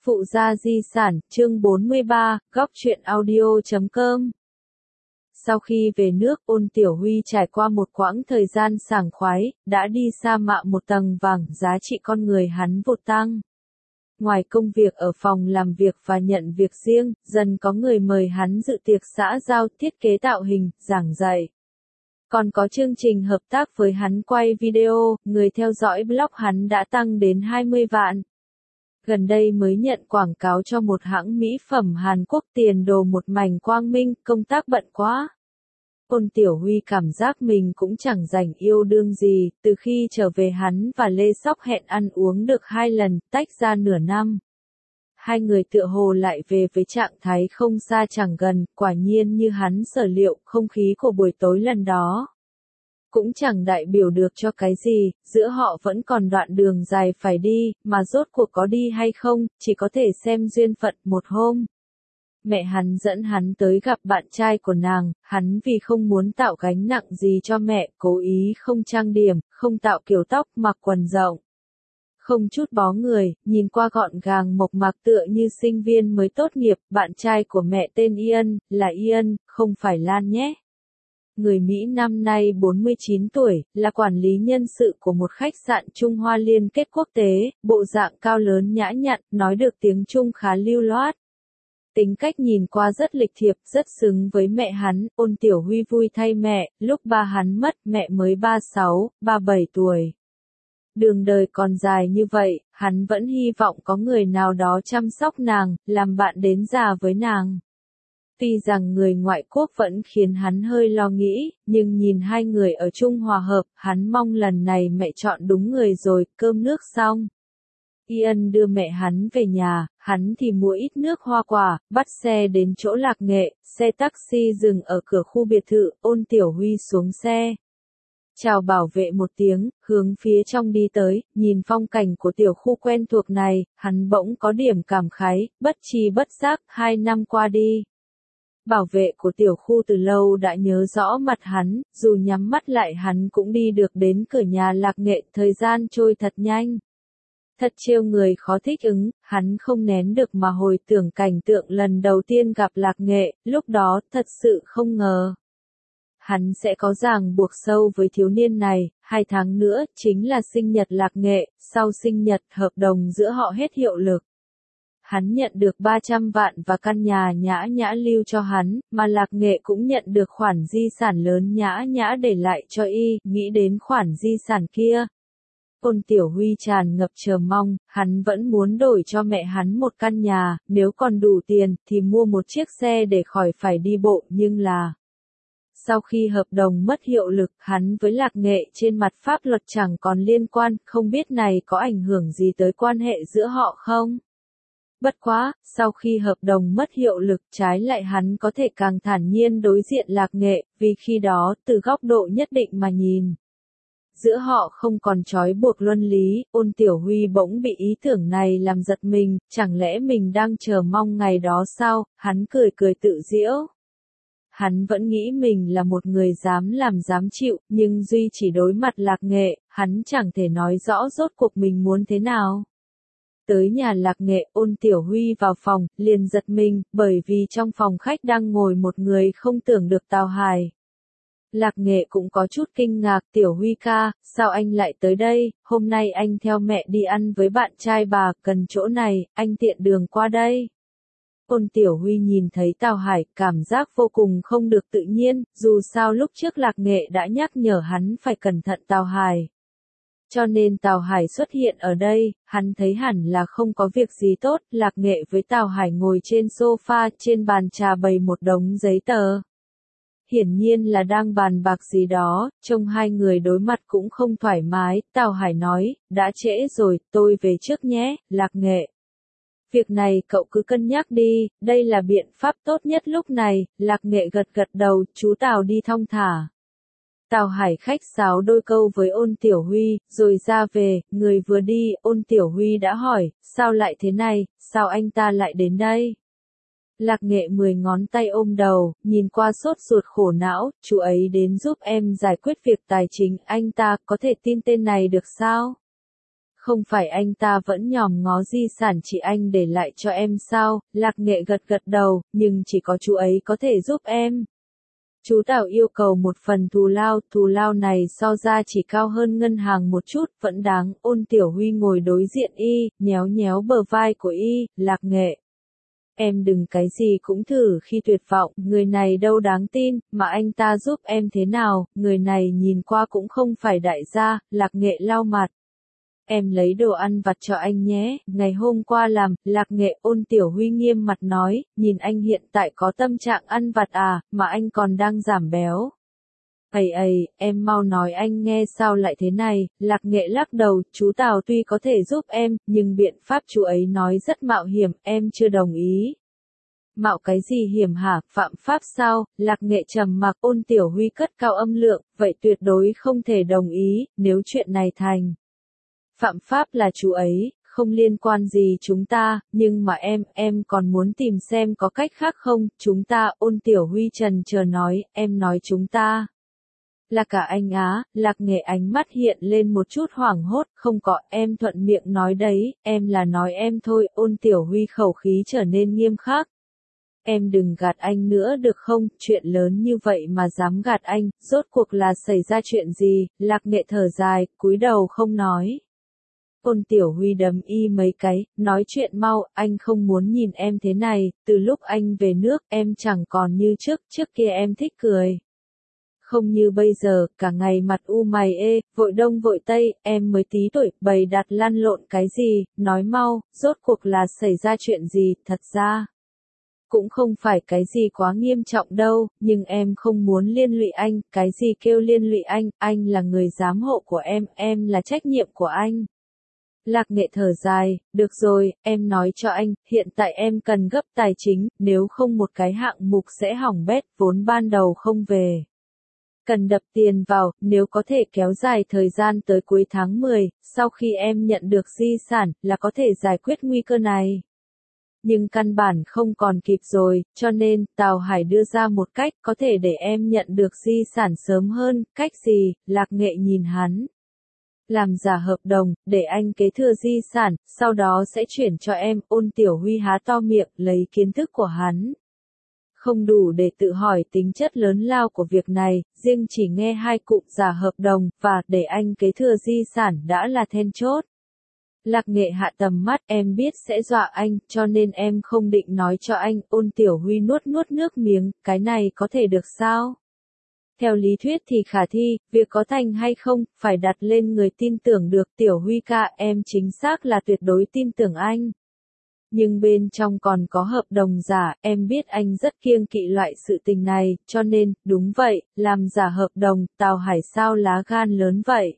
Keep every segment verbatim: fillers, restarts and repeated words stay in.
Phụ gia di sản, chương bốn mươi ba, góc truyện audio chấm com. Sau khi về nước, Ôn Tiểu Huy trải qua một quãng thời gian sảng khoái, đã đi sa mạ một tầng vàng, giá trị con người hắn vụt tăng. Ngoài công việc ở phòng làm việc và nhận việc riêng, dần có người mời hắn dự tiệc xã giao, thiết kế tạo hình, giảng dạy. Còn có chương trình hợp tác với hắn quay video, người theo dõi blog hắn đã tăng đến hai mươi vạn. Gần đây mới nhận quảng cáo cho một hãng mỹ phẩm Hàn Quốc, tiền đồ một mảnh quang minh, công tác bận quá. Ôn Tiểu Huy cảm giác mình cũng chẳng rảnh yêu đương gì, từ khi trở về hắn và Lê Sóc hẹn ăn uống được hai lần, tách ra nửa năm. Hai người tựa hồ lại về với trạng thái không xa chẳng gần, quả nhiên như hắn sở liệu, không khí của buổi tối lần đó cũng chẳng đại biểu được cho cái gì, giữa họ vẫn còn đoạn đường dài phải đi, mà rốt cuộc có đi hay không, chỉ có thể xem duyên phận. Một hôm, mẹ hắn dẫn hắn tới gặp bạn trai của nàng, hắn vì không muốn tạo gánh nặng gì cho mẹ, cố ý không trang điểm, không tạo kiểu tóc, mặc quần rộng, không chút bó người, nhìn qua gọn gàng mộc mạc tựa như sinh viên mới tốt nghiệp. Bạn trai của mẹ tên Ian, là Ian, không phải Lan nhé. Người Mỹ năm nay bốn mươi chín tuổi, là quản lý nhân sự của một khách sạn Trung Hoa liên kết quốc tế, bộ dạng cao lớn nhã nhặn, nói được tiếng Trung khá lưu loát. Tính cách nhìn qua rất lịch thiệp, rất xứng với mẹ hắn. Ôn Tiểu Huy vui thay mẹ, lúc ba hắn mất, mẹ mới ba mươi sáu, ba mươi bảy tuổi. Đường đời còn dài như vậy, hắn vẫn hy vọng có người nào đó chăm sóc nàng, làm bạn đến già với nàng. Tuy rằng người ngoại quốc vẫn khiến hắn hơi lo nghĩ, nhưng nhìn hai người ở chung hòa hợp, hắn mong lần này mẹ chọn đúng người rồi. Cơm nước xong, Ian đưa mẹ hắn về nhà, hắn thì mua ít nước hoa quả, bắt xe đến chỗ Lạc Nghệ, xe taxi dừng ở cửa khu biệt thự. Ôn Tiểu Huy xuống xe, chào bảo vệ một tiếng, hướng phía trong đi tới. Nhìn phong cảnh của tiểu khu quen thuộc này, hắn bỗng có điểm cảm khái, bất tri bất giác, hai năm qua đi. Bảo vệ của tiểu khu từ lâu đã nhớ rõ mặt hắn, dù nhắm mắt lại hắn cũng đi được đến cửa nhà Lạc Nghệ. Thời gian trôi thật nhanh, thật trêu người khó thích ứng, hắn không nén được mà hồi tưởng cảnh tượng lần đầu tiên gặp Lạc Nghệ, lúc đó thật sự không ngờ hắn sẽ có ràng buộc sâu với thiếu niên này. Hai tháng nữa, chính là sinh nhật Lạc Nghệ, sau sinh nhật, hợp đồng giữa họ hết hiệu lực. Hắn nhận được ba trăm vạn và căn nhà Nhã Nhã lưu cho hắn, mà Lạc Nghệ cũng nhận được khoản di sản lớn Nhã Nhã để lại cho y. Nghĩ đến khoản di sản kia, Ôn Tiểu Huy tràn ngập chờ mong. Hắn vẫn muốn đổi cho mẹ hắn một căn nhà, nếu còn đủ tiền, thì mua một chiếc xe để khỏi phải đi bộ. Nhưng là, sau khi hợp đồng mất hiệu lực, hắn với Lạc Nghệ trên mặt pháp luật chẳng còn liên quan, không biết này có ảnh hưởng gì tới quan hệ giữa họ không? Bất quá, sau khi hợp đồng mất hiệu lực, trái lại hắn có thể càng thản nhiên đối diện Lạc Nghệ, vì khi đó, từ góc độ nhất định mà nhìn, giữa họ không còn trói buộc luân lý. Ôn Tiểu Huy bỗng bị ý tưởng này làm giật mình, chẳng lẽ mình đang chờ mong ngày đó sao? Hắn cười cười tự giễu. Hắn vẫn nghĩ mình là một người dám làm dám chịu, nhưng duy chỉ đối mặt Lạc Nghệ, hắn chẳng thể nói rõ rốt cuộc mình muốn thế nào. Tới nhà Lạc Nghệ, Ôn Tiểu Huy vào phòng, liền giật mình, bởi vì trong phòng khách đang ngồi một người không tưởng được Tào Hải. Lạc Nghệ cũng có chút kinh ngạc. Tiểu Huy ca, sao anh lại tới đây? Hôm nay anh theo mẹ đi ăn với bạn trai bà, cần chỗ này, anh tiện đường qua đây. Ôn Tiểu Huy nhìn thấy Tào Hải, cảm giác vô cùng không được tự nhiên, dù sao lúc trước Lạc Nghệ đã nhắc nhở hắn phải cẩn thận Tào Hải. Cho nên Tào Hải xuất hiện ở đây, hắn thấy hẳn là không có việc gì tốt. Lạc Nghệ với Tào Hải ngồi trên sofa, trên bàn trà bày một đống giấy tờ. Hiển nhiên là đang bàn bạc gì đó, trông hai người đối mặt cũng không thoải mái. Tào Hải nói, đã trễ rồi, tôi về trước nhé. Lạc Nghệ, việc này cậu cứ cân nhắc đi, đây là biện pháp tốt nhất lúc này. Lạc Nghệ gật gật đầu, chú Tào đi thong thả. Tào Hải khách sáo đôi câu với Ôn Tiểu Huy, rồi ra về. Người vừa đi, Ôn Tiểu Huy đã hỏi, sao lại thế này, sao anh ta lại đến đây? Lạc Nghệ mười ngón tay ôm đầu, nhìn qua sốt ruột khổ não, chú ấy đến giúp em giải quyết việc tài chính. Anh ta có thể tin tên này được sao? Không phải anh ta vẫn nhòm ngó di sản chị anh để lại cho em sao? Lạc Nghệ gật gật đầu, nhưng chỉ có chú ấy có thể giúp em. Chú Tào yêu cầu một phần thù lao, thù lao này so ra chỉ cao hơn ngân hàng một chút, vẫn đáng. Ôn Tiểu Huy ngồi đối diện y, nhéo nhéo bờ vai của y, Lạc Nghệ. Em đừng cái gì cũng thử khi tuyệt vọng, người này đâu đáng tin, mà anh ta giúp em thế nào, người này nhìn qua cũng không phải đại gia. Lạc Nghệ lau mặt. Em lấy đồ ăn vặt cho anh nhé, ngày hôm qua làm. Lạc Nghệ. Ôn Tiểu Huy nghiêm mặt nói, nhìn anh hiện tại có tâm trạng ăn vặt à, mà anh còn đang giảm béo. Ây ây, em mau nói anh nghe sao lại thế này. Lạc Nghệ lắc đầu, chú Tào tuy có thể giúp em, nhưng biện pháp chú ấy nói rất mạo hiểm, em chưa đồng ý. Mạo cái gì hiểm hả, phạm pháp sao? Lạc Nghệ trầm mặc. Ôn Tiểu Huy cất cao âm lượng, vậy tuyệt đối không thể đồng ý, nếu chuyện này thành. Phạm pháp là chú ấy, không liên quan gì chúng ta, nhưng mà em, em còn muốn tìm xem có cách khác không, chúng ta. Ôn Tiểu Huy trần chờ nói, em nói chúng ta. Là cả anh á. Lạc Nghệ ánh mắt hiện lên một chút hoảng hốt, không có, em thuận miệng nói đấy, em là nói em thôi. Ôn Tiểu Huy khẩu khí trở nên nghiêm khắc. Em đừng gạt anh nữa được không, chuyện lớn như vậy mà dám gạt anh, rốt cuộc là xảy ra chuyện gì? Lạc Nghệ thở dài, cúi đầu không nói. Ôn Tiểu Huy đấm y mấy cái, nói chuyện mau, anh không muốn nhìn em thế này, từ lúc anh về nước em chẳng còn như trước, trước kia em thích cười. Không như bây giờ, cả ngày mặt u mày ê, vội đông vội tây, em mới tí tuổi, bày đặt lăn lộn cái gì, nói mau, rốt cuộc là xảy ra chuyện gì, thật ra. Cũng không phải cái gì quá nghiêm trọng đâu, nhưng em không muốn liên lụy anh, cái gì kêu liên lụy anh, anh là người giám hộ của em, em là trách nhiệm của anh. Lạc Nghệ thở dài, được rồi, em nói cho anh, hiện tại em cần gấp tài chính, nếu không một cái hạng mục sẽ hỏng bét, vốn ban đầu không về. Cần đập tiền vào, nếu có thể kéo dài thời gian tới cuối tháng mười, sau khi em nhận được di sản, là có thể giải quyết nguy cơ này. Nhưng căn bản không còn kịp rồi, cho nên, Tào Hải đưa ra một cách có thể để em nhận được di sản sớm hơn, cách gì? Lạc Nghệ nhìn hắn. Làm giả hợp đồng, để anh kế thừa di sản, sau đó sẽ chuyển cho em. Ôn Tiểu Huy há to miệng, lấy kiến thức của hắn. Không đủ để tự hỏi tính chất lớn lao của việc này, riêng chỉ nghe hai cụm giả hợp đồng, và để anh kế thừa di sản đã là then chốt. Lạc Nghệ hạ tầm mắt, em biết sẽ dọa anh, cho nên em không định nói cho anh. Ôn Tiểu Huy nuốt nuốt nước miếng, cái này có thể được sao? Theo lý thuyết thì khả thi, việc có thành hay không, phải đặt lên người tin tưởng được. Tiểu Huy ca, em chính xác là tuyệt đối tin tưởng anh. Nhưng bên trong còn có hợp đồng giả, em biết anh rất kiêng kỵ loại sự tình này, cho nên, đúng vậy, làm giả hợp đồng. Tào Hải sao lá gan lớn vậy?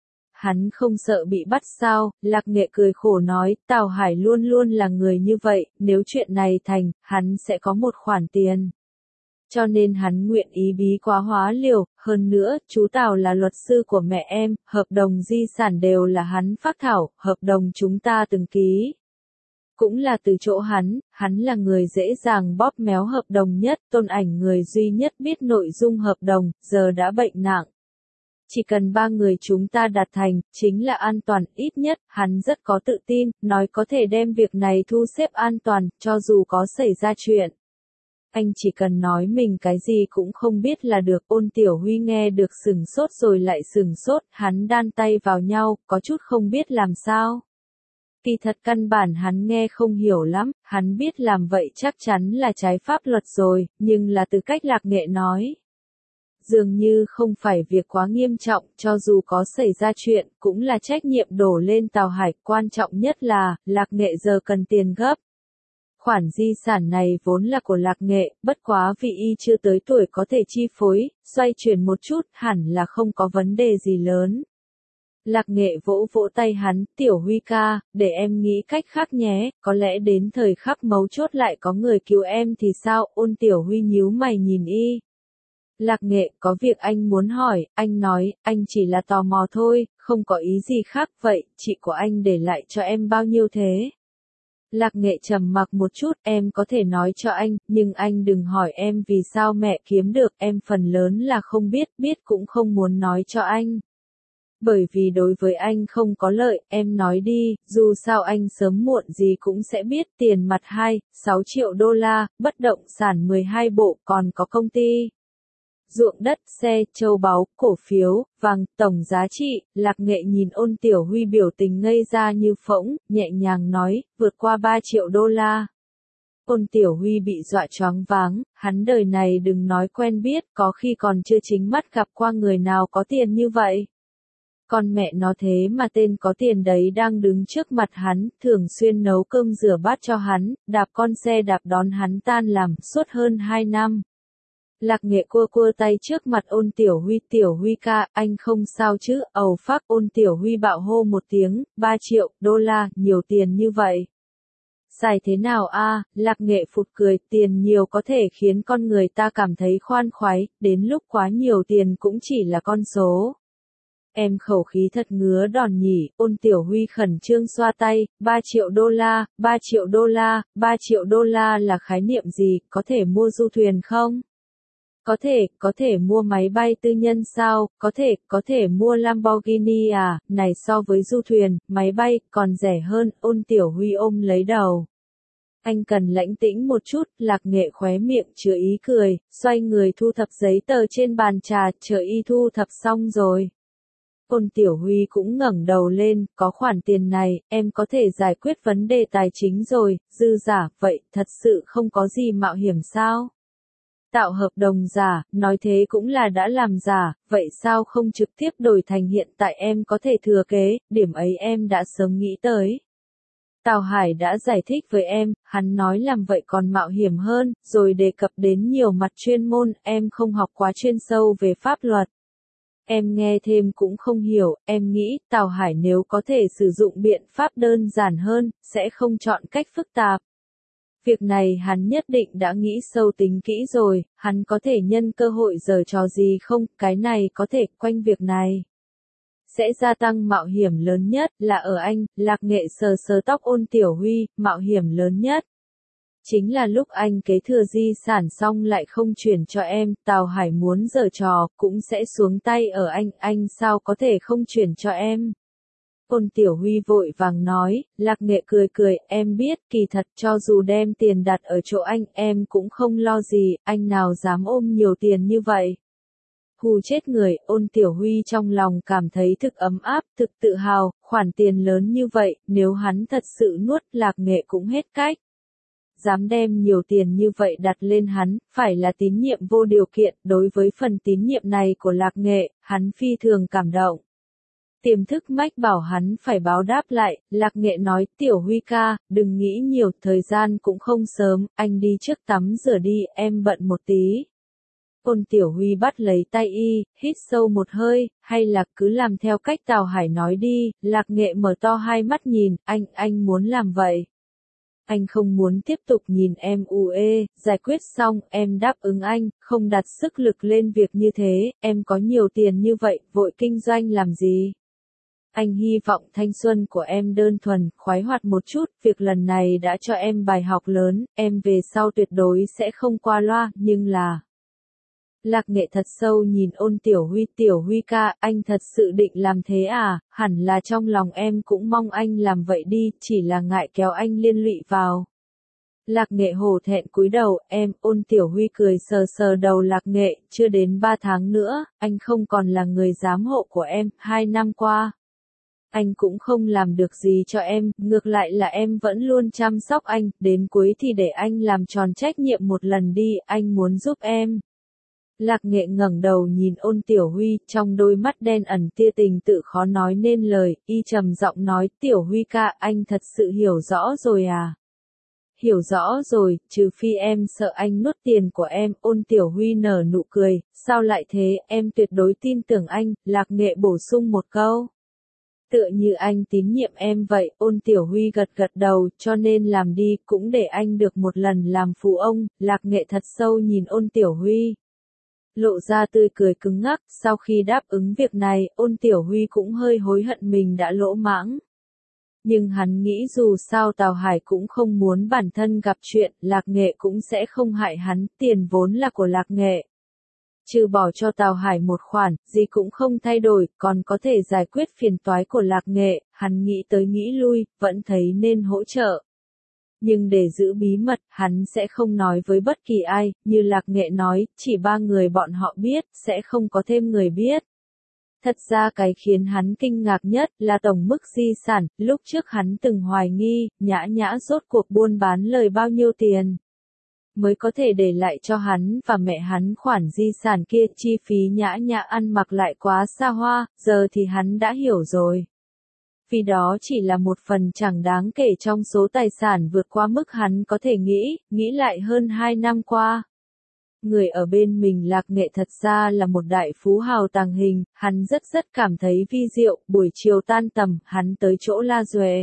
Hắn không sợ bị bắt sao? Lạc Nghệ cười khổ nói, Tào Hải luôn luôn là người như vậy, nếu chuyện này thành, hắn sẽ có một khoản tiền. Cho nên hắn nguyện ý bí quá hóa liều, hơn nữa, chú Tào là luật sư của mẹ em, hợp đồng di sản đều là hắn phác thảo, hợp đồng chúng ta từng ký. Cũng là từ chỗ hắn, hắn là người dễ dàng bóp méo hợp đồng nhất, Tôn Ảnh người duy nhất biết nội dung hợp đồng, giờ đã bệnh nặng. Chỉ cần ba người chúng ta đạt thành, chính là an toàn, ít nhất, hắn rất có tự tin, nói có thể đem việc này thu xếp an toàn, cho dù có xảy ra chuyện. Anh chỉ cần nói mình cái gì cũng không biết là được. Ôn Tiểu Huy nghe được sừng sốt rồi lại sừng sốt, hắn đan tay vào nhau, có chút không biết làm sao. Kỳ thật căn bản hắn nghe không hiểu lắm, hắn biết làm vậy chắc chắn là trái pháp luật rồi, nhưng là từ cách Lạc Nghệ nói. Dường như không phải việc quá nghiêm trọng, cho dù có xảy ra chuyện, cũng là trách nhiệm đổ lên Tào Hải, quan trọng nhất là, Lạc Nghệ giờ cần tiền gấp. Khoản di sản này vốn là của Lạc Nghệ, bất quá vì y chưa tới tuổi có thể chi phối, xoay chuyển một chút, hẳn là không có vấn đề gì lớn. Lạc Nghệ vỗ vỗ tay hắn, Tiểu Huy ca, để em nghĩ cách khác nhé, có lẽ đến thời khắc mấu chốt lại có người cứu em thì sao? Ôn Tiểu Huy nhíu mày nhìn y. Lạc Nghệ, có việc anh muốn hỏi, anh nói, anh chỉ là tò mò thôi, không có ý gì khác. Vậy, chị của anh để lại cho em bao nhiêu thế? Lạc Nghệ trầm mặc một chút, em có thể nói cho anh, nhưng anh đừng hỏi em vì sao mẹ kiếm được, em phần lớn là không biết, biết cũng không muốn nói cho anh. Bởi vì đối với anh không có lợi, em nói đi, dù sao anh sớm muộn gì cũng sẽ biết tiền mặt hai, sáu triệu đô la, bất động sản mười hai bộ, còn có công ty. Ruộng đất, xe, châu báu, cổ phiếu, vàng, tổng giá trị, Lạc Nghệ nhìn Ôn Tiểu Huy biểu tình ngây ra như phỗng, nhẹ nhàng nói, vượt qua ba triệu đô la. Ôn Tiểu Huy bị dọa choáng váng, hắn đời này đừng nói quen biết, có khi còn chưa chính mắt gặp qua người nào có tiền như vậy. Con mẹ nó thế mà tên có tiền đấy đang đứng trước mặt hắn, thường xuyên nấu cơm rửa bát cho hắn, đạp con xe đạp đón hắn tan làm, suốt hơn hai năm. Lạc Nghệ cua cua tay trước mặt Ôn Tiểu Huy, Tiểu Huy ca, anh không sao chứ, ầu phác, Ôn Tiểu Huy bạo hô một tiếng, ba triệu, đô la, nhiều tiền như vậy. Xài thế nào a? Lạc Nghệ phụt cười, tiền nhiều có thể khiến con người ta cảm thấy khoan khoái, đến lúc quá nhiều tiền cũng chỉ là con số. Em khẩu khí thật ngứa đòn nhỉ, Ôn Tiểu Huy khẩn trương xoa tay, ba triệu đô la, ba triệu đô la, ba triệu đô la là khái niệm gì, có thể mua du thuyền không? Có thể, có thể mua máy bay tư nhân sao, có thể, có thể mua Lamborghini à, này so với du thuyền, máy bay, còn rẻ hơn, Ôn Tiểu Huy ôm lấy đầu. Anh cần lãnh tĩnh một chút, Lạc Nghệ khóe miệng chứa ý cười, xoay người thu thập giấy tờ trên bàn trà, chờ y thu thập xong rồi. Ôn Tiểu Huy cũng ngẩng đầu lên, có khoản tiền này, em có thể giải quyết vấn đề tài chính rồi, dư giả, vậy, thật sự không có gì mạo hiểm sao? Tạo hợp đồng giả, nói thế cũng là đã làm giả, vậy sao không trực tiếp đổi thành hiện tại em có thể thừa kế, điểm ấy em đã sớm nghĩ tới. Tào Hải đã giải thích với em, hắn nói làm vậy còn mạo hiểm hơn, rồi đề cập đến nhiều mặt chuyên môn, em không học quá chuyên sâu về pháp luật. Em nghe thêm cũng không hiểu, em nghĩ Tào Hải nếu có thể sử dụng biện pháp đơn giản hơn, sẽ không chọn cách phức tạp. Việc này hắn nhất định đã nghĩ sâu tính kỹ rồi, hắn có thể nhân cơ hội giở trò gì không, cái này có thể quanh việc này. Sẽ gia tăng mạo hiểm lớn nhất là ở anh, Lạc Nghệ sờ sờ tóc Ôn Tiểu Huy, mạo hiểm lớn nhất. Chính là lúc anh kế thừa di sản xong lại không chuyển cho em, Tào Hải muốn giở trò, cũng sẽ xuống tay ở anh, anh sao có thể không chuyển cho em. Ôn Tiểu Huy vội vàng nói, Lạc Nghệ cười cười, em biết, kỳ thật cho dù đem tiền đặt ở chỗ anh, em cũng không lo gì, anh nào dám ôm nhiều tiền như vậy. Hù chết người, Ôn Tiểu Huy trong lòng cảm thấy thực ấm áp, thực tự hào, khoản tiền lớn như vậy, nếu hắn thật sự nuốt, Lạc Nghệ cũng hết cách. Dám đem nhiều tiền như vậy đặt lên hắn, phải là tín nhiệm vô điều kiện, đối với phần tín nhiệm này của Lạc Nghệ, hắn phi thường cảm động. Tiềm thức mách bảo hắn phải báo đáp lại, Lạc Nghệ nói, Tiểu Huy ca, đừng nghĩ nhiều, thời gian cũng không sớm, anh đi trước tắm rửa đi, em bận một tí. Ôn Tiểu Huy bắt lấy tay y, hít sâu một hơi, hay là cứ làm theo cách Tào Hải nói đi, Lạc Nghệ mở to hai mắt nhìn, anh, anh muốn làm vậy. Anh không muốn tiếp tục nhìn em u ê, giải quyết xong, em đáp ứng anh, không đặt sức lực lên việc như thế, em có nhiều tiền như vậy, vội kinh doanh làm gì? Anh hy vọng thanh xuân của em đơn thuần, khoái hoạt một chút, việc lần này đã cho em bài học lớn, em về sau tuyệt đối sẽ không qua loa, nhưng là... Lạc Nghệ thật sâu nhìn Ôn Tiểu Huy, Tiểu Huy ca, anh thật sự định làm thế à, hẳn là trong lòng em cũng mong anh làm vậy đi, chỉ là ngại kéo anh liên lụy vào. Lạc Nghệ hổ thẹn cúi đầu, em, Ôn Tiểu Huy cười sờ sờ đầu Lạc Nghệ, chưa đến ba tháng nữa, anh không còn là người giám hộ của em, hai năm qua. Anh cũng không làm được gì cho em, ngược lại là em vẫn luôn chăm sóc anh, đến cuối thì để anh làm tròn trách nhiệm một lần đi, anh muốn giúp em. Lạc Nghệ ngẩng đầu nhìn Ôn Tiểu Huy, trong đôi mắt đen ẩn tia tình tự khó nói nên lời, y trầm giọng nói, Tiểu Huy ca, anh thật sự hiểu rõ rồi à? Hiểu rõ rồi, trừ phi em sợ anh nuốt tiền của em, Ôn Tiểu Huy nở nụ cười, sao lại thế, em tuyệt đối tin tưởng anh, Lạc Nghệ bổ sung một câu. Tựa như anh tín nhiệm em vậy, Ôn Tiểu Huy gật gật đầu, cho nên làm đi, cũng để anh được một lần làm phụ ông, Lạc Nghệ thật sâu nhìn Ôn Tiểu Huy. Lộ ra tươi cười cứng ngắc, sau khi đáp ứng việc này, Ôn Tiểu Huy cũng hơi hối hận mình đã lỗ mãng. Nhưng hắn nghĩ dù sao Tào Hải cũng không muốn bản thân gặp chuyện, Lạc Nghệ cũng sẽ không hại hắn, tiền vốn là của Lạc Nghệ. Trừ bỏ cho Tào Hải một khoản, gì cũng không thay đổi, còn có thể giải quyết phiền toái của Lạc Nghệ, hắn nghĩ tới nghĩ lui, vẫn thấy nên hỗ trợ. Nhưng để giữ bí mật, hắn sẽ không nói với bất kỳ ai, như Lạc Nghệ nói, chỉ ba người bọn họ biết, sẽ không có thêm người biết. Thật ra cái khiến hắn kinh ngạc nhất là tổng mức di sản, lúc trước hắn từng hoài nghi, Nhã Nhã rốt cuộc buôn bán lời bao nhiêu tiền mới có thể để lại cho hắn và mẹ hắn khoản di sản kia, chi phí Nhã Nhã ăn mặc lại quá xa hoa, giờ thì hắn đã hiểu rồi. Vì đó chỉ là một phần chẳng đáng kể trong số tài sản vượt qua mức hắn có thể nghĩ, nghĩ lại hơn hai năm qua. Người ở bên mình Lạc Nghệ thật ra là một đại phú hào tàng hình, hắn rất rất cảm thấy vi diệu, buổi chiều tan tầm, hắn tới chỗ La Duệ.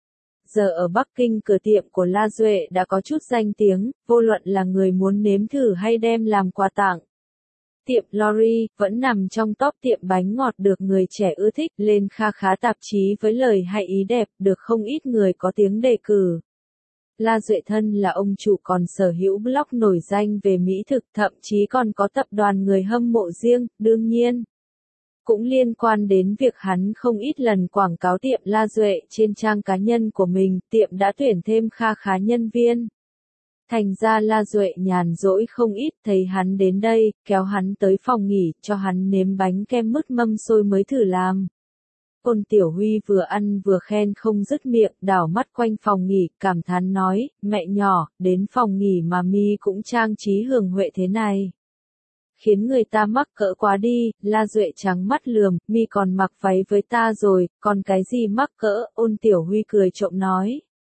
Giờ ở Bắc Kinh cửa tiệm của La Duệ đã có chút danh tiếng, vô luận là người muốn nếm thử hay đem làm quà tặng. Tiệm Lori vẫn nằm trong top tiệm bánh ngọt được người trẻ ưa thích, lên kha khá tạp chí với lời hay ý đẹp, được không ít người có tiếng đề cử. La Duệ thân là ông chủ còn sở hữu blog nổi danh về mỹ thực, thậm chí còn có tập đoàn người hâm mộ riêng, đương nhiên. Cũng liên quan đến việc hắn không ít lần quảng cáo tiệm La Duệ trên trang cá nhân của mình, tiệm đã tuyển thêm kha khá nhân viên. Thành ra La Duệ nhàn rỗi không ít, thấy hắn đến đây, kéo hắn tới phòng nghỉ, cho hắn nếm bánh kem mứt mâm xôi mới thử làm. Ôn Tiểu Huy vừa ăn vừa khen không dứt miệng, đảo mắt quanh phòng nghỉ, cảm thán nói, mẹ nhỏ, đến phòng nghỉ mà mi cũng trang trí hưởng huệ thế này. Khiến người ta mắc cỡ quá đi, La Duệ trắng mắt lườm, mi còn mặc váy với ta rồi, còn cái gì mắc cỡ, Ôn Tiểu Huy cười trộm nói.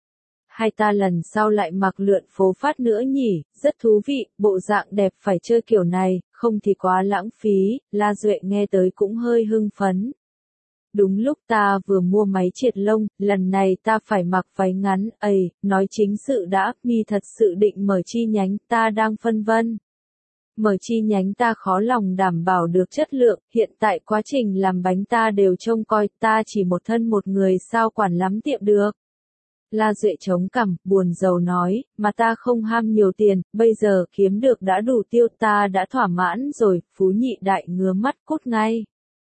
Hai ta lần sau lại mặc lượn phố phát nữa nhỉ, rất thú vị, bộ dạng đẹp phải chơi kiểu này, không thì quá lãng phí, La Duệ nghe tới cũng hơi hưng phấn. Đúng lúc ta vừa mua máy triệt lông, lần này ta phải mặc váy ngắn, ầy, nói chính sự đã, mi thật sự định mở chi nhánh, ta đang phân vân. Mở chi nhánh ta khó lòng đảm bảo được chất lượng, hiện tại quá trình làm bánh ta đều trông coi, ta chỉ một thân một người sao quản lắm tiệm được. La Duệ chống cằm, buồn rầu nói, mà ta không ham nhiều tiền, bây giờ kiếm được đã đủ tiêu, ta đã thỏa mãn rồi, Phú Nhị Đại ngứa mắt cút ngay.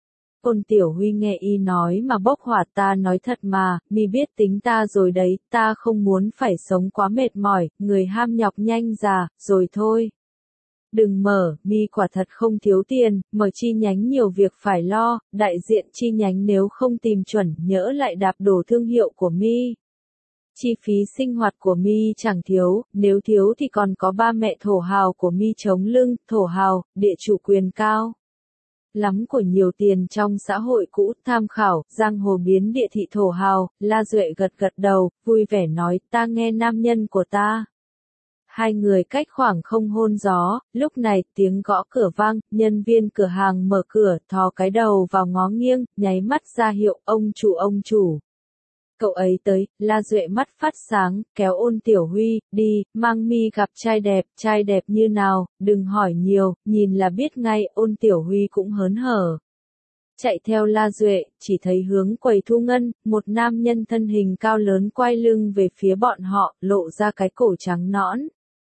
Ôn Tiểu Huy nghe y nói mà bốc hỏa, ta nói thật mà, mi biết tính ta rồi đấy, ta không muốn phải sống quá mệt mỏi, người ham nhọc nhanh già, rồi thôi. Đừng mở, mi quả thật không thiếu tiền, mở chi nhánh nhiều việc phải lo, đại diện chi nhánh nếu không tìm chuẩn, nhỡ lại đạp đổ thương hiệu của mi. Chi phí sinh hoạt của mi chẳng thiếu, nếu thiếu thì còn có ba mẹ thổ hào của mi chống lưng, thổ hào, địa chủ quyền cao lắm của nhiều tiền trong xã hội cũ, tham khảo, giang hồ biến địa thị thổ hào, La Duệ gật gật đầu, vui vẻ nói, ta nghe nam nhân của ta. Hai người cách khoảng không hôn gió, lúc này tiếng gõ cửa vang, nhân viên cửa hàng mở cửa, thò cái đầu vào ngó nghiêng, nháy mắt ra hiệu, ông chủ ông chủ. Cậu ấy tới, La Duệ mắt phát sáng, kéo Ôn Tiểu Huy, đi, mang mi gặp trai đẹp, trai đẹp như nào, đừng hỏi nhiều, nhìn là biết ngay, Ôn Tiểu Huy cũng hớn hở. Chạy theo La Duệ, chỉ thấy hướng quầy thu ngân, một nam nhân thân hình cao lớn quay lưng về phía bọn họ, lộ ra cái cổ trắng nõn.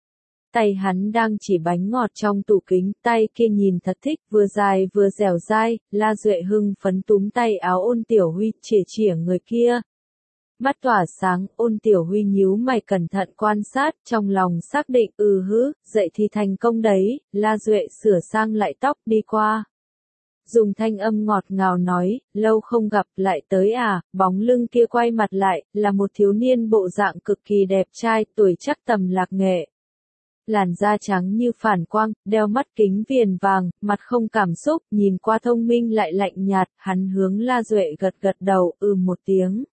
Tay hắn đang chỉ bánh ngọt trong tủ kính, tay kia nhìn thật thích, vừa dài vừa dẻo dai, La Duệ hưng phấn túm tay áo Ôn Tiểu Huy, chỉa chỉa người kia. Mắt tỏa sáng, Ôn Tiểu Huy nhíu mày cẩn thận quan sát, trong lòng xác định, ừ hứ, dậy thì thành công đấy, La Duệ sửa sang lại tóc, đi qua. Dùng thanh âm ngọt ngào nói, lâu không gặp, lại tới à, bóng lưng kia quay mặt lại, là một thiếu niên bộ dạng cực kỳ đẹp trai, tuổi chắc tầm Lạc Nghệ. Làn da trắng như phản quang, đeo mắt kính viền vàng, mặt không cảm xúc, nhìn qua thông minh lại lạnh nhạt, hắn hướng La Duệ gật gật đầu, ừ một tiếng.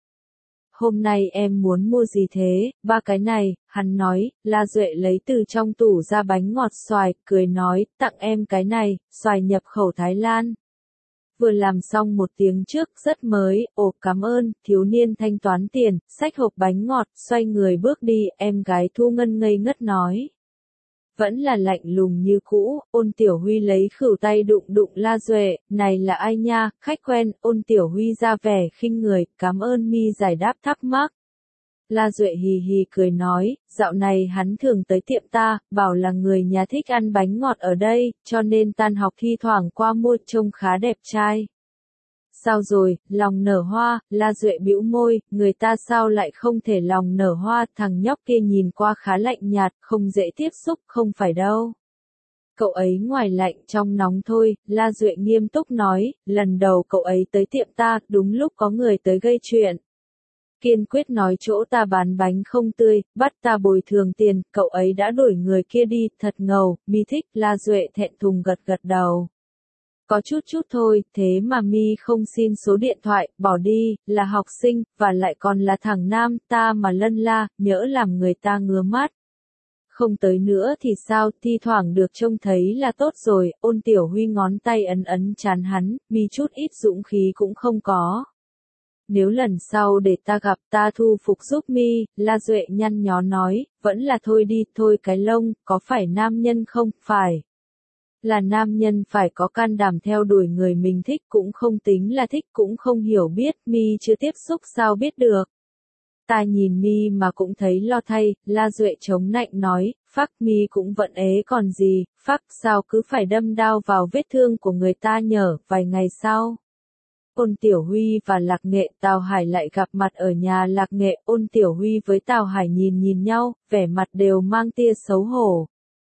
Hôm nay em muốn mua gì thế, ba cái này, hắn nói, La Duệ lấy từ trong tủ ra bánh ngọt xoài, cười nói, tặng em cái này, xoài nhập khẩu Thái Lan. Vừa làm xong một tiếng trước, rất mới, ồ cảm ơn, thiếu niên thanh toán tiền, xách hộp bánh ngọt, xoay người bước đi, em gái Thu Ngân ngây ngất nói. Vẫn là lạnh lùng như cũ, Ôn Tiểu Huy lấy khửu tay đụng đụng La Duệ, này là ai nha, khách quen, Ôn Tiểu Huy ra vẻ khinh người, cảm ơn mi giải đáp thắc mắc. La Duệ hì hì cười nói, dạo này hắn thường tới tiệm ta, bảo là người nhà thích ăn bánh ngọt ở đây, cho nên tan học thi thoảng qua mua, trông khá đẹp trai. Sao rồi, lòng nở hoa, La Duệ bĩu môi, người ta sao lại không thể lòng nở hoa, thằng nhóc kia nhìn qua khá lạnh nhạt, không dễ tiếp xúc, không phải đâu. Cậu ấy ngoài lạnh trong nóng thôi, La Duệ nghiêm túc nói, lần đầu cậu ấy tới tiệm ta, đúng lúc có người tới gây chuyện. Kiên quyết nói chỗ ta bán bánh không tươi, bắt ta bồi thường tiền, cậu ấy đã đuổi người kia đi, thật ngầu, mi thích, La Duệ thẹn thùng gật gật đầu. Có chút chút thôi, thế mà mi không xin số điện thoại, bỏ đi, là học sinh, và lại còn là thằng nam, ta mà lân la, nhỡ làm người ta ngứa mắt. Không tới nữa thì sao, thi thoảng được trông thấy là tốt rồi, Ôn Tiểu Huy ngón tay ấn ấn trán hắn, mi chút ít dũng khí cũng không có. Nếu lần sau để ta gặp ta thu phục giúp mi, La Duệ nhăn nhó nói, vẫn là thôi đi, thôi cái lông, có phải nam nhân không, phải. Là nam nhân phải có can đảm theo đuổi người mình thích cũng không tính là thích cũng không hiểu biết, mi chưa tiếp xúc sao biết được. Ta nhìn mi mà cũng thấy lo thay, La Duệ chống nạnh nói, phác mi cũng vẫn ế còn gì, phác sao cứ phải đâm đao vào vết thương của người ta nhở, vài ngày sau. Ôn Tiểu Huy và Lạc Nghệ, Tào Hải lại gặp mặt ở nhà Lạc Nghệ, Ôn Tiểu Huy với Tào Hải nhìn nhìn nhau, vẻ mặt đều mang tia xấu hổ.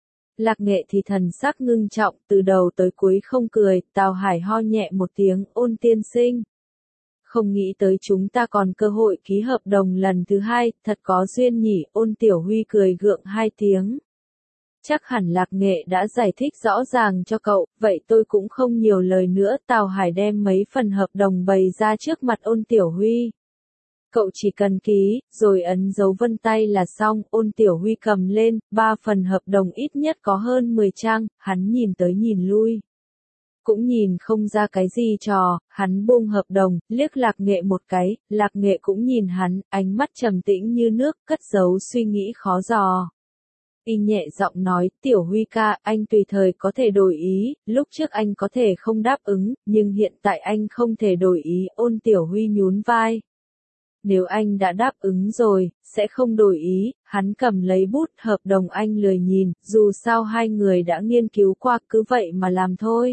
Lạc Nghệ thì thần sắc ngưng trọng, từ đầu tới cuối không cười, Tào Hải ho nhẹ một tiếng, Ôn tiên sinh. Không nghĩ tới chúng ta còn cơ hội ký hợp đồng lần thứ hai, thật có duyên nhỉ, Ôn Tiểu Huy cười gượng hai tiếng. Chắc hẳn Lạc Nghệ đã giải thích rõ ràng cho cậu, vậy tôi cũng không nhiều lời nữa, Tào Hải đem mấy phần hợp đồng bày ra trước mặt Ôn Tiểu Huy. Cậu chỉ cần ký, rồi ấn dấu vân tay là xong, Ôn Tiểu Huy cầm lên, ba phần hợp đồng ít nhất có hơn mười trang, hắn nhìn tới nhìn lui. Cũng nhìn không ra cái gì trò, hắn buông hợp đồng, liếc Lạc Nghệ một cái, Lạc Nghệ cũng nhìn hắn, ánh mắt trầm tĩnh như nước, cất giấu suy nghĩ khó dò. Y nhẹ giọng nói, Tiểu Huy ca, anh tùy thời có thể đổi ý, lúc trước anh có thể không đáp ứng, nhưng hiện tại anh không thể đổi ý, Ôn Tiểu Huy nhún vai. Nếu anh đã đáp ứng rồi, sẽ không đổi ý, hắn cầm lấy bút hợp đồng anh lười nhìn, dù sao hai người đã nghiên cứu qua cứ vậy mà làm thôi.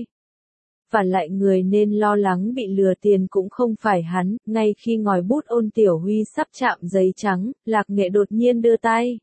Và lại người nên lo lắng bị lừa tiền cũng không phải hắn, ngay khi ngòi bút Ôn Tiểu Huy sắp chạm giấy trắng, Lạc Nghệ đột nhiên đưa tay.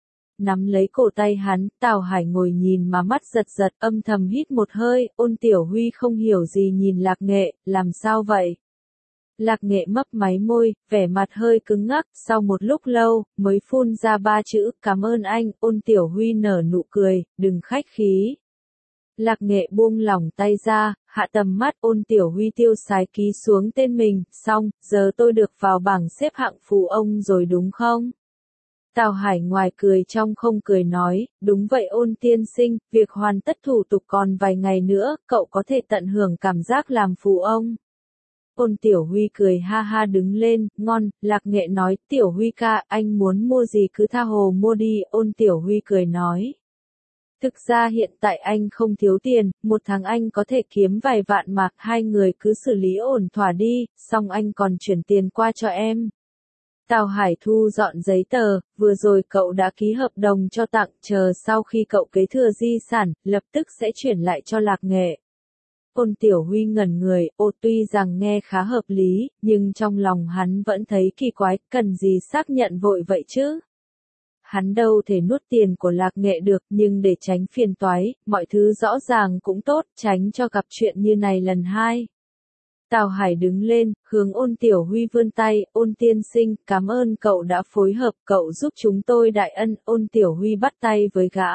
Nắm lấy cổ tay hắn, Tào Hải ngồi nhìn mà mắt giật giật, âm thầm hít một hơi, Ôn Tiểu Huy không hiểu gì nhìn Lạc Nghệ, làm sao vậy? Lạc Nghệ mấp máy môi, vẻ mặt hơi cứng ngắc, sau một lúc lâu, mới phun ra ba chữ, cảm ơn anh, Ôn Tiểu Huy nở nụ cười, đừng khách khí. Lạc Nghệ buông lỏng tay ra, hạ tầm mắt, Ôn Tiểu Huy tiêu sái ký xuống tên mình, xong, giờ tôi được vào bảng xếp hạng phú ông rồi đúng không? Tào Hải ngoài cười trong không cười nói, đúng vậy Ôn tiên sinh, việc hoàn tất thủ tục còn vài ngày nữa, cậu có thể tận hưởng cảm giác làm phú ông. Ôn Tiểu Huy cười ha ha đứng lên, ngon, Lạc Nghệ nói, Tiểu Huy ca, anh muốn mua gì cứ tha hồ mua đi, Ôn Tiểu Huy cười nói. Thực ra hiện tại anh không thiếu tiền, một tháng anh có thể kiếm vài vạn mà, hai người cứ xử lý ổn thỏa đi, xong anh còn chuyển tiền qua cho em. Tào Hải thu dọn giấy tờ, vừa rồi cậu đã ký hợp đồng cho tặng, chờ sau khi cậu kế thừa di sản, lập tức sẽ chuyển lại cho Lạc Nghệ. Ôn Tiểu Huy ngẩn người, ô tuy rằng nghe khá hợp lý, nhưng trong lòng hắn vẫn thấy kỳ quái, cần gì xác nhận vội vậy chứ? Hắn đâu thể nuốt tiền của Lạc Nghệ được, nhưng để tránh phiền toái, mọi thứ rõ ràng cũng tốt, tránh cho gặp chuyện như này lần hai. Tào Hải đứng lên, hướng Ôn Tiểu Huy vươn tay, Ôn tiên sinh, cảm ơn cậu đã phối hợp, cậu giúp chúng tôi đại ân, Ôn Tiểu Huy bắt tay với gã.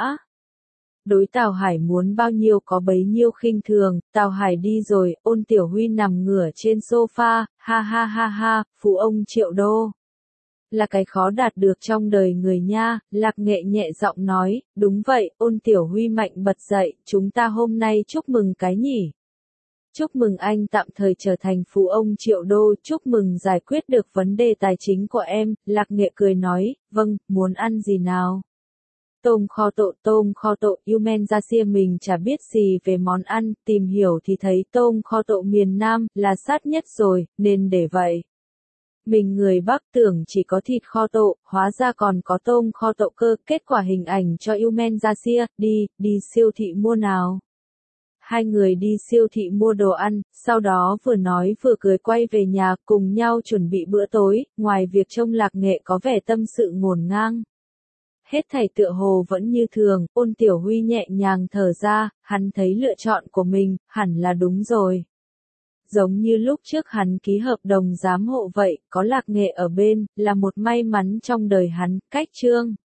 Đối Tào Hải muốn bao nhiêu có bấy nhiêu khinh thường, Tào Hải đi rồi, Ôn Tiểu Huy nằm ngửa trên sofa, ha ha ha ha, phú ông triệu đô. Là cái khó đạt được trong đời người nha, Lạc Nghệ nhẹ giọng nói, đúng vậy, Ôn Tiểu Huy mạnh bật dậy, chúng ta hôm nay chúc mừng cái nhỉ. Chúc mừng anh tạm thời trở thành phú ông triệu đô, chúc mừng giải quyết được vấn đề tài chính của em, Lạc Nghệ cười nói, vâng, muốn ăn gì nào? Tôm kho tộ, tôm kho tộ, Yumen Jasia mình chả biết gì về món ăn, tìm hiểu thì thấy tôm kho tộ miền Nam là sát nhất rồi, nên để vậy. Mình người Bắc tưởng chỉ có thịt kho tộ, hóa ra còn có tôm kho tộ cơ, kết quả hình ảnh cho Yumen ra xia, đi, đi siêu thị mua nào. Hai người đi siêu thị mua đồ ăn, sau đó vừa nói vừa cười quay về nhà, cùng nhau chuẩn bị bữa tối, ngoài việc trông Lạc Nghệ có vẻ tâm sự ngổn ngang. Hết thảy tựa hồ vẫn như thường, Ôn Tiểu Huy nhẹ nhàng thở ra, hắn thấy lựa chọn của mình, hẳn là đúng rồi. Giống như lúc trước hắn ký hợp đồng giám hộ vậy, có Lạc Nghệ ở bên, là một may mắn trong đời hắn, cách chương.